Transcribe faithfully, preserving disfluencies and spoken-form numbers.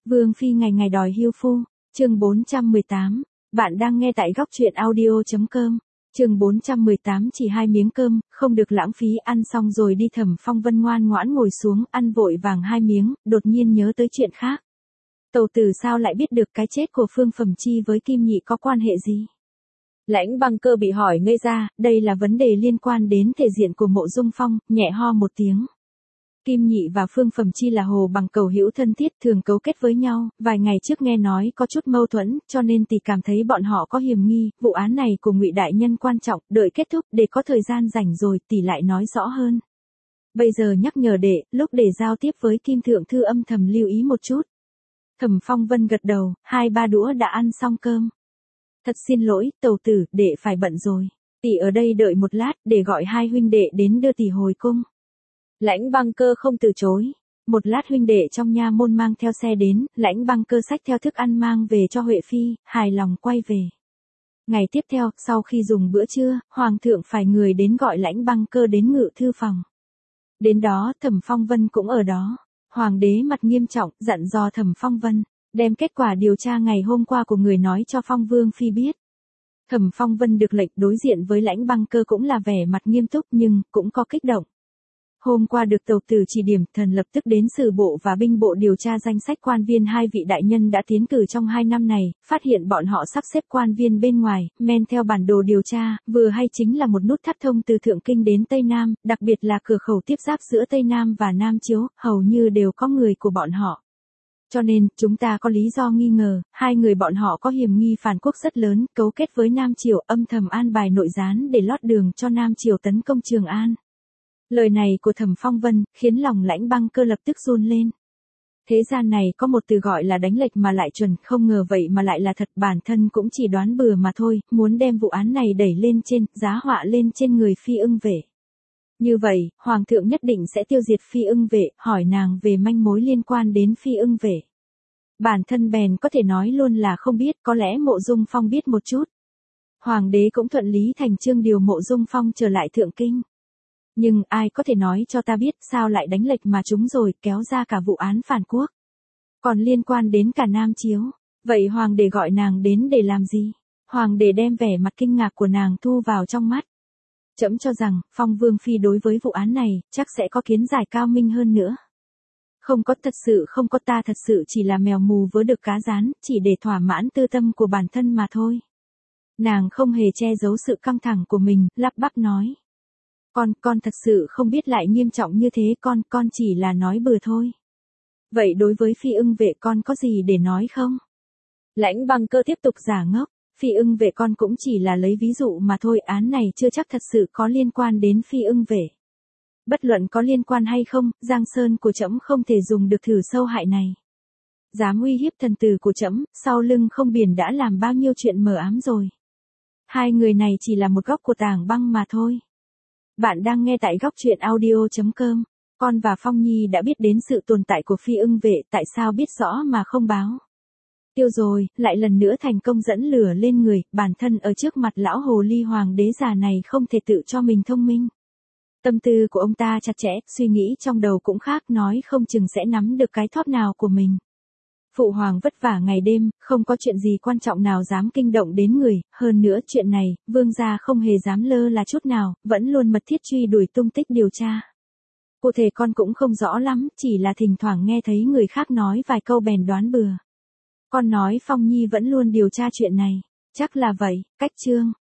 Vương phi ngày ngày đòi hưu phu, chương bốn trăm mười tám, bạn đang nghe tại góc truyện audio.com, chương bốn trăm mười tám chỉ hai miếng cơm, không được lãng phí. Ăn xong rồi đi. Thẩm Phong Vân ngoan ngoãn ngồi xuống, ăn vội vàng hai miếng, đột nhiên nhớ tới chuyện khác. Tẩu tử sao lại biết được cái chết của Phương Phẩm Chi với Kim Nhị có quan hệ gì? Lãnh Băng Cơ bị hỏi ngây ra, đây là vấn đề liên quan đến thể diện của Mộ Dung Phong, nhẹ ho một tiếng. Kim Nhị và Phương Phẩm Chi là hồ bằng cầu hữu thân thiết, thường cấu kết với nhau, vài ngày trước nghe nói có chút mâu thuẫn, cho nên tỷ cảm thấy bọn họ có hiềm nghi, vụ án này của Ngụy đại nhân quan trọng, đợi kết thúc để có thời gian rảnh rồi tỷ lại nói rõ hơn. Bây giờ nhắc nhở đệ, lúc để giao tiếp với Kim thượng thư âm thầm lưu ý một chút. Thẩm Phong Vân gật đầu, hai ba đũa đã ăn xong cơm. Thật xin lỗi, tẩu tử, đệ phải bận rồi. Tỷ ở đây đợi một lát, để gọi hai huynh đệ đến đưa tỷ hồi cung. Lãnh Băng Cơ không từ chối. Một lát huynh đệ trong nha môn mang theo xe đến, Lãnh Băng Cơ xách theo thức ăn mang về cho Huệ Phi, hài lòng quay về. Ngày tiếp theo, sau khi dùng bữa trưa, Hoàng thượng phải người đến gọi Lãnh Băng Cơ đến ngự thư phòng. Đến đó, Thẩm Phong Vân cũng ở đó. Hoàng đế mặt nghiêm trọng, dặn dò Thẩm Phong Vân, đem kết quả điều tra ngày hôm qua của người nói cho Phong Vương Phi biết. Thẩm Phong Vân được lệnh đối diện với Lãnh Băng Cơ cũng là vẻ mặt nghiêm túc nhưng cũng có kích động. Hôm qua được tẩu tử chỉ điểm, thần lập tức đến sử bộ và binh bộ điều tra danh sách quan viên hai vị đại nhân đã tiến cử trong hai năm này, phát hiện bọn họ sắp xếp quan viên bên ngoài, men theo bản đồ điều tra, vừa hay chính là một nút thắt thông từ Thượng Kinh đến Tây Nam, đặc biệt là cửa khẩu tiếp giáp giữa Tây Nam và Nam Chiếu, hầu như đều có người của bọn họ. Cho nên, chúng ta có lý do nghi ngờ, hai người bọn họ có hiểm nghi phản quốc rất lớn, cấu kết với Nam Triều, âm thầm an bài nội gián để lót đường cho Nam Triều tấn công Trường An. Lời này của Thẩm Phong Vân, khiến lòng Lãnh Băng Cơ lập tức run lên. Thế gian này có một từ gọi là đánh lệch mà lại chuẩn, không ngờ vậy mà lại là thật, bản thân cũng chỉ đoán bừa mà thôi, muốn đem vụ án này đẩy lên trên, giá họa lên trên người Phi Ưng Vệ. Như vậy, Hoàng thượng nhất định sẽ tiêu diệt Phi Ưng Vệ, hỏi nàng về manh mối liên quan đến Phi Ưng Vệ. Bản thân bèn có thể nói luôn là không biết, có lẽ Mộ Dung Phong biết một chút. Hoàng đế cũng thuận lý thành chương điều Mộ Dung Phong trở lại Thượng Kinh. Nhưng ai có thể nói cho ta biết sao lại đánh lệch mà chúng rồi, kéo ra cả vụ án phản quốc. Còn liên quan đến cả Nam Chiếu. Vậy Hoàng đế gọi nàng đến để làm gì? Hoàng đế đem vẻ mặt kinh ngạc của nàng thu vào trong mắt. Trẫm cho rằng, Phong Vương Phi đối với vụ án này, chắc sẽ có kiến giải cao minh hơn nữa. Không có, thật sự không có, ta thật sự chỉ là mèo mù vớ được cá rán, chỉ để thỏa mãn tư tâm của bản thân mà thôi. Nàng không hề che giấu sự căng thẳng của mình, lắp bắp nói. Con, con thật sự không biết lại nghiêm trọng như thế, con, con chỉ là nói bừa thôi. Vậy đối với Phi Ưng Vệ con có gì để nói không? Lãnh Băng Cơ tiếp tục giả ngốc, Phi Ưng Vệ con cũng chỉ là lấy ví dụ mà thôi, án này chưa chắc thật sự có liên quan đến Phi Ưng Vệ. Bất luận có liên quan hay không, Giang Sơn của trẫm không thể dùng được thử sâu hại này. Dám uy hiếp thần tử của trẫm, sau lưng không biển đã làm bao nhiêu chuyện mờ ám rồi. Hai người này chỉ là một góc của tảng băng mà thôi. Bạn đang nghe tại góc truyện audio.com. Con và Phong Nhi đã biết đến sự tồn tại của Phi Ưng Vệ, tại sao biết rõ mà không báo? Tiêu rồi, lại lần nữa thành công dẫn lửa lên người, bản thân ở trước mặt lão hồ ly hoàng đế già này không thể tự cho mình thông minh. Tâm tư của ông ta chặt chẽ, suy nghĩ trong đầu cũng khác, nói không chừng sẽ nắm được cái thóp nào của mình. Phụ hoàng vất vả ngày đêm, không có chuyện gì quan trọng nào dám kinh động đến người, hơn nữa chuyện này, vương gia không hề dám lơ là chút nào, vẫn luôn mật thiết truy đuổi tung tích điều tra. Cụ thể con cũng không rõ lắm, chỉ là thỉnh thoảng nghe thấy người khác nói vài câu bèn đoán bừa. Con nói Phong Nhi vẫn luôn điều tra chuyện này, chắc là vậy, cách chương.